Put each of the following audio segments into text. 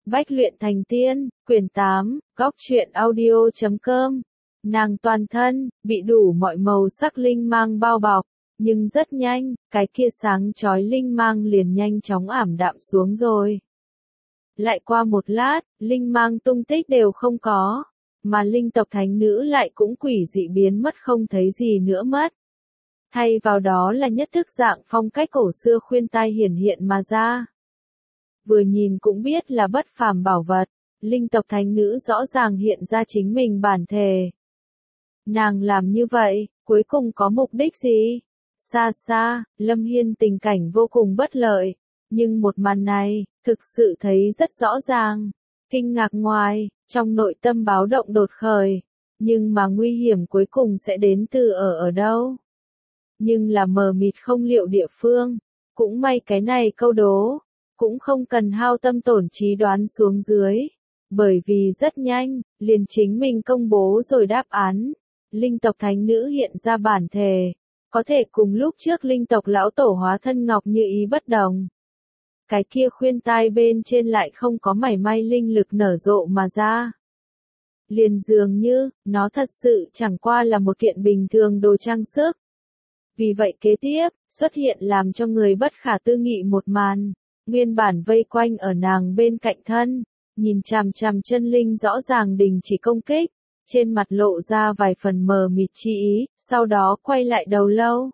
Bách luyện thành tiên, quyển 8, góc truyện audio.com. Nàng toàn thân, bị đủ mọi màu sắc linh mang bao bọc, nhưng rất nhanh, cái kia sáng chói linh mang liền nhanh chóng ảm đạm xuống rồi. Lại qua một lát, linh mang tung tích đều không có, mà linh tộc thánh nữ lại cũng quỷ dị biến mất không thấy gì nữa mất. Thay vào đó là nhất thức dạng phong cách cổ xưa khuyên tai hiển hiện mà ra. Vừa nhìn cũng biết là bất phàm bảo vật, linh tộc thánh nữ rõ ràng hiện ra chính mình bản thể. Nàng làm như vậy, cuối cùng có mục đích gì? Xa xa, Lâm Hiên tình cảnh vô cùng bất lợi, nhưng một màn này, thực sự thấy rất rõ ràng. Kinh ngạc ngoài, trong nội tâm báo động đột khởi, nhưng mà nguy hiểm cuối cùng sẽ đến từ ở đâu? Nhưng là mờ mịt không liệu địa phương, cũng may cái này câu đố, cũng không cần hao tâm tổn trí đoán xuống dưới, bởi vì rất nhanh, liền chính mình công bố rồi đáp án. Linh tộc thánh nữ hiện ra bản thể, có thể cùng lúc trước linh tộc lão tổ hóa thân ngọc như ý bất đồng. Cái kia khuyên tai bên trên lại không có mảy may linh lực nở rộ mà ra. Liền dường như, nó thật sự chẳng qua là một kiện bình thường đồ trang sức. Vì vậy kế tiếp, xuất hiện làm cho người bất khả tư nghị một màn, nguyên bản vây quanh ở nàng bên cạnh thân, nhìn chằm chằm chân linh rõ ràng đình chỉ công kích, trên mặt lộ ra vài phần mờ mịt chi ý, sau đó quay lại đầu lâu.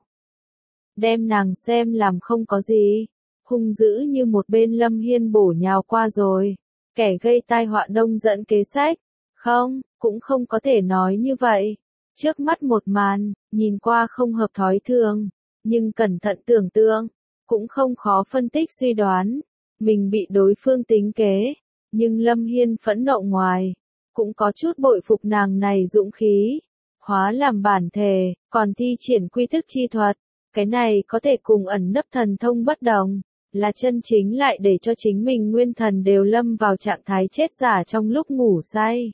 Đem nàng xem làm không có gì, hung dữ như một bên Lâm Hiên bổ nhào qua rồi, kẻ gây tai họa đông dẫn kế sách, không, cũng không có thể nói như vậy. Trước mắt một màn, nhìn qua không hợp thói thường, nhưng cẩn thận tưởng tượng, cũng không khó phân tích suy đoán, mình bị đối phương tính kế, nhưng Lâm Hiên phẫn nộ ngoài, cũng có chút bội phục nàng này dũng khí, hóa làm bản thể, còn thi triển quy thức chi thuật, cái này có thể cùng ẩn nấp thần thông bất đồng, là chân chính lại để cho chính mình nguyên thần đều lâm vào trạng thái chết giả trong lúc ngủ say.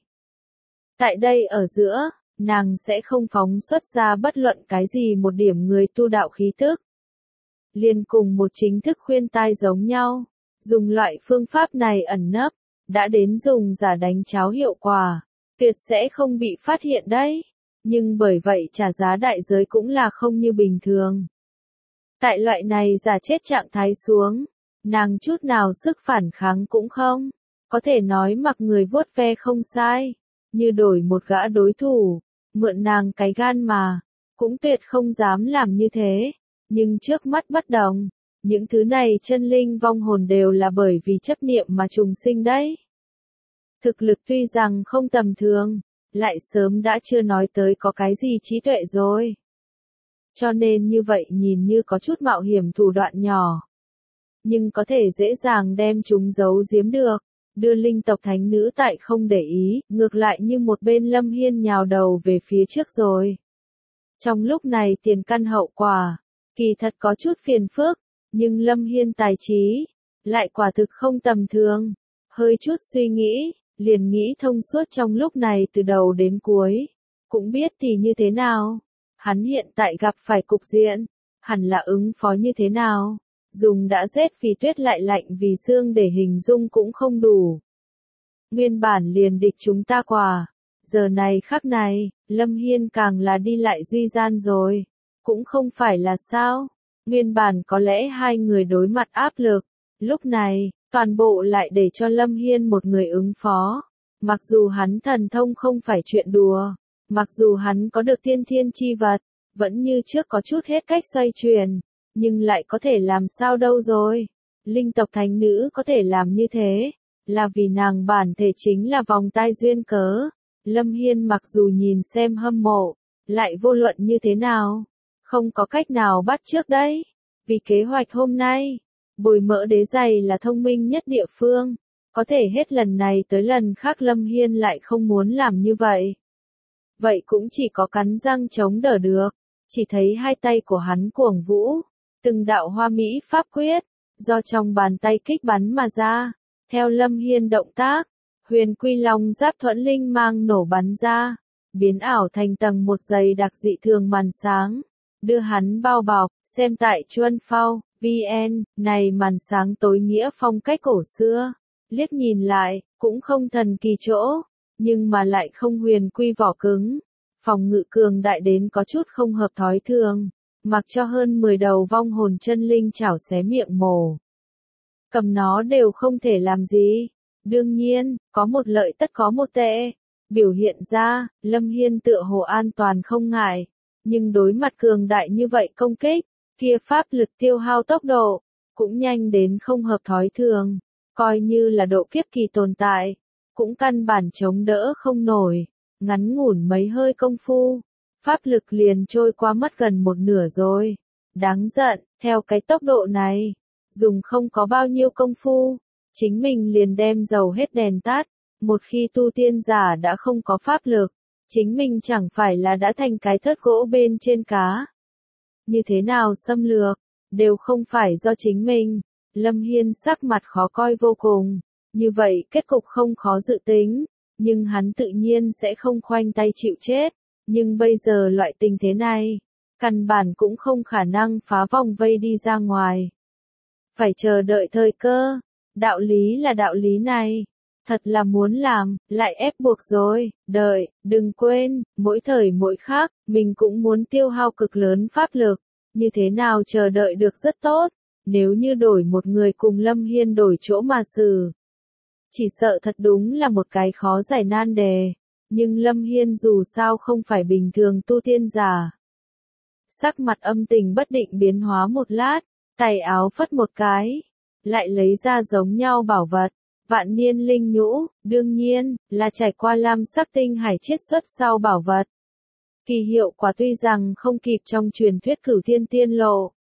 Tại đây ở giữa, nàng sẽ không phóng xuất ra bất luận cái gì một điểm người tu đạo khí tức. Liên cùng một chính thức khuyên tai giống nhau, dùng loại phương pháp này ẩn nấp, đã đến dùng giả đánh cháo hiệu quả, tuyệt sẽ không bị phát hiện đấy, nhưng bởi vậy trả giá đại giới cũng là không như bình thường. Tại loại này giả chết trạng thái xuống, nàng chút nào sức phản kháng cũng không, có thể nói mặc người vuốt ve không sai, như đổi một gã đối thủ, mượn nàng cái gan mà, cũng tuyệt không dám làm như thế, nhưng trước mắt bất đồng, những thứ này chân linh vong hồn đều là bởi vì chấp niệm mà trùng sinh đấy. Thực lực tuy rằng không tầm thường, lại sớm đã chưa nói tới có cái gì trí tuệ rồi. Cho nên như vậy nhìn như có chút mạo hiểm thủ đoạn nhỏ, nhưng có thể dễ dàng đem chúng giấu giếm được, đưa linh tộc thánh nữ tại không để ý, ngược lại như một bên Lâm Hiên nhào đầu về phía trước rồi. Trong lúc này tiền căn hậu quả, kỳ thật có chút phiền phức, nhưng Lâm Hiên tài trí, lại quả thực không tầm thường, hơi chút suy nghĩ, liền nghĩ thông suốt trong lúc này từ đầu đến cuối, cũng biết thì như thế nào, hắn hiện tại gặp phải cục diện, hẳn là ứng phó như thế nào, dùng đã rét vì tuyết lại lạnh vì xương để hình dung cũng không đủ. Nguyên bản liền địch chúng ta quả, giờ này khắc này, Lâm Hiên càng là đi lại duy gian rồi, cũng không phải là sao, nguyên bản có lẽ hai người đối mặt áp lực, lúc này, toàn bộ lại để cho Lâm Hiên một người ứng phó, mặc dù hắn thần thông không phải chuyện đùa, mặc dù hắn có được tiên thiên chi vật, vẫn như trước có chút hết cách xoay chuyển, nhưng lại có thể làm sao đâu rồi, linh tộc thánh nữ có thể làm như thế, là vì nàng bản thể chính là vòng tai duyên cớ. Lâm Hiên mặc dù nhìn xem hâm mộ, lại vô luận như thế nào, không có cách nào bắt trước đấy, vì kế hoạch hôm nay, bồi mỡ đế giày là thông minh nhất địa phương, có thể hết lần này tới lần khác Lâm Hiên lại không muốn làm như vậy. Vậy cũng chỉ có cắn răng chống đỡ được, chỉ thấy hai tay của hắn cuồng vũ, từng đạo hoa mỹ pháp quyết, do trong bàn tay kích bắn mà ra, theo Lâm Hiên động tác, huyền quy long giáp thuẫn linh mang nổ bắn ra, biến ảo thành tầng một dày đặc dị thường màn sáng, đưa hắn bao bọc, xem tại Chuân Phao, VN, này màn sáng tối nghĩa phong cách cổ xưa, liếc nhìn lại, cũng không thần kỳ chỗ, nhưng mà lại không huyền quy vỏ cứng. Phòng ngự cường đại đến có chút không hợp thói thường, mặc cho hơn 10 đầu vong hồn chân linh chảo xé miệng mổ. Cầm nó đều không thể làm gì. Đương nhiên, có một lợi tất có một tệ. Biểu hiện ra, Lâm Hiên tựa hồ an toàn không ngại. Nhưng đối mặt cường đại như vậy công kích, kia pháp lực tiêu hao tốc độ, cũng nhanh đến không hợp thói thường. Coi như là độ kiếp kỳ tồn tại, cũng căn bản chống đỡ không nổi. Ngắn ngủn mấy hơi công phu, pháp lực liền trôi qua mất gần một nửa rồi. Đáng giận, theo cái tốc độ này, dùng không có bao nhiêu công phu, chính mình liền đem dầu hết đèn tắt. Một khi tu tiên giả đã không có pháp lực, chính mình chẳng phải là đã thành cái thớt gỗ bên trên cá. Như thế nào xâm lược, đều không phải do chính mình. Lâm Hiên sắc mặt khó coi vô cùng. Như vậy kết cục không khó dự tính, nhưng hắn tự nhiên sẽ không khoanh tay chịu chết. Nhưng bây giờ loại tình thế này, căn bản cũng không khả năng phá vòng vây đi ra ngoài. Phải chờ đợi thời cơ. Đạo lý là đạo lý này. Thật là muốn làm, lại ép buộc rồi. Đợi, đừng quên, mỗi thời mỗi khác, mình cũng muốn tiêu hao cực lớn pháp lực. Như thế nào chờ đợi được rất tốt. Nếu như đổi một người cùng Lâm Hiên đổi chỗ mà xử, chỉ sợ thật đúng là một cái khó giải nan đề. Nhưng Lâm Hiên dù sao không phải bình thường tu tiên giả. Sắc mặt âm tình bất định biến hóa một lát, tay áo phất một cái, lại lấy ra giống nhau bảo vật. Vạn niên linh nhũ, đương nhiên, là trải qua lam sắc tinh hải chiết xuất sau bảo vật. Kỳ hiệu quả tuy rằng không kịp trong truyền thuyết cửu thiên tiên lộ,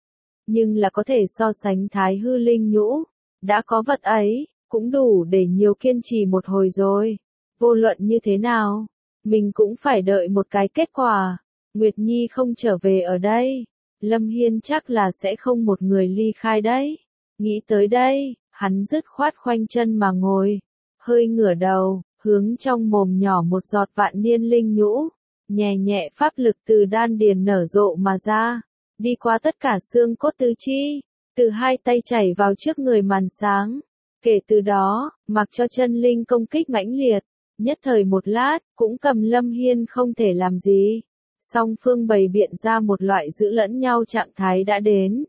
nhưng là có thể so sánh thái hư linh nhũ. Đã có vật ấy, cũng đủ để nhiều kiên trì một hồi rồi. Vô luận như thế nào, mình cũng phải đợi một cái kết quả. Nguyệt Nhi không trở về ở đây, Lâm Hiên chắc là sẽ không một người ly khai đấy. Nghĩ tới đây, hắn dứt khoát khoanh chân mà ngồi, hơi ngửa đầu, hướng trong mồm nhỏ một giọt vạn niên linh nhũ, nhẹ nhẹ pháp lực từ đan điền nở rộ mà ra, đi qua tất cả xương cốt tứ chi, từ hai tay chảy vào trước người màn sáng. Kể từ đó, mặc cho chân linh công kích mãnh liệt, nhất thời một lát, cũng cầm Lâm Hiên không thể làm gì. Song phương bày biện ra một loại giữ lẫn nhau trạng thái đã đến.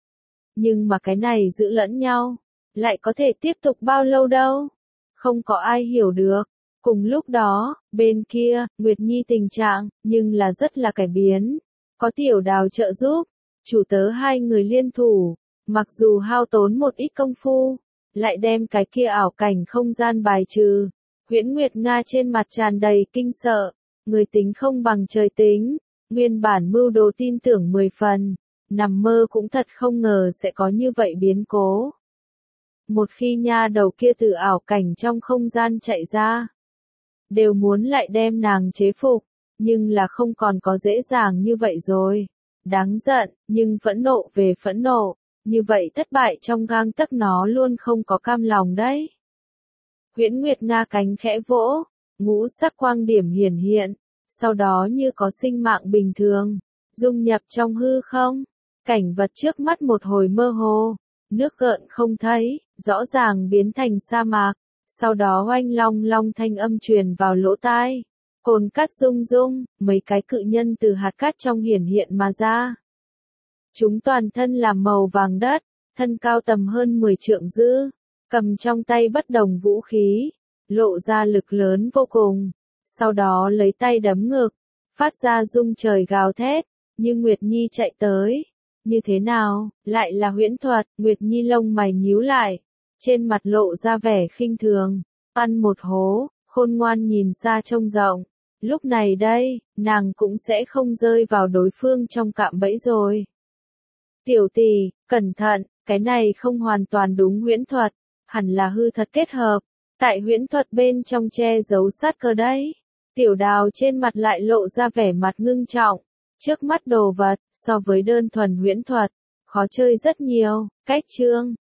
Nhưng mà cái này giữ lẫn nhau, lại có thể tiếp tục bao lâu đâu? Không có ai hiểu được. Cùng lúc đó, bên kia, Nguyệt Nhi tình trạng, nhưng là rất là cải biến. Có Tiểu Đào trợ giúp, chủ tớ hai người liên thủ, mặc dù hao tốn một ít công phu, lại đem cái kia ảo cảnh không gian bài trừ. Huyễn Nguyệt Nga trên mặt tràn đầy kinh sợ, người tính không bằng trời tính, nguyên bản mưu đồ tin tưởng 10 phần, nằm mơ cũng thật không ngờ sẽ có như vậy biến cố. Một khi nha đầu kia từ ảo cảnh trong không gian chạy ra, đều muốn lại đem nàng chế phục, nhưng là không còn có dễ dàng như vậy rồi. Đáng giận, nhưng phẫn nộ về phẫn nộ, như vậy thất bại trong gang tấc nó luôn không có cam lòng đấy. Huyễn Nguyệt Nga cánh khẽ vỗ, ngũ sắc quang điểm hiển hiện, sau đó như có sinh mạng bình thường, dung nhập trong hư không. Cảnh vật trước mắt một hồi mơ hồ, nước gợn không thấy, rõ ràng biến thành sa mạc, sau đó oanh long long thanh âm truyền vào lỗ tai. Cồn cát rung rung, mấy cái cự nhân từ hạt cát trong hiển hiện mà ra. Chúng toàn thân làm màu vàng đất, thân cao tầm hơn 10 trượng dư, cầm trong tay bất đồng vũ khí, lộ ra lực lớn vô cùng. Sau đó lấy tay đấm ngực, phát ra rung trời gào thét, như Nguyệt Nhi chạy tới. Như thế nào, lại là huyễn thuật? Nguyệt Nhi lông mày nhíu lại, trên mặt lộ ra vẻ khinh thường, ăn một hố, khôn ngoan nhìn xa trông rộng. Lúc này đây, nàng cũng sẽ không rơi vào đối phương trong cạm bẫy rồi. Tiểu tỷ, cẩn thận, cái này không hoàn toàn đúng huyễn thuật, hẳn là hư thật kết hợp, tại huyễn thuật bên trong che giấu sát cơ đấy. Tiểu Đào trên mặt lại lộ ra vẻ mặt ngưng trọng, trước mắt đồ vật, so với đơn thuần huyễn thuật, khó chơi rất nhiều. Cách chương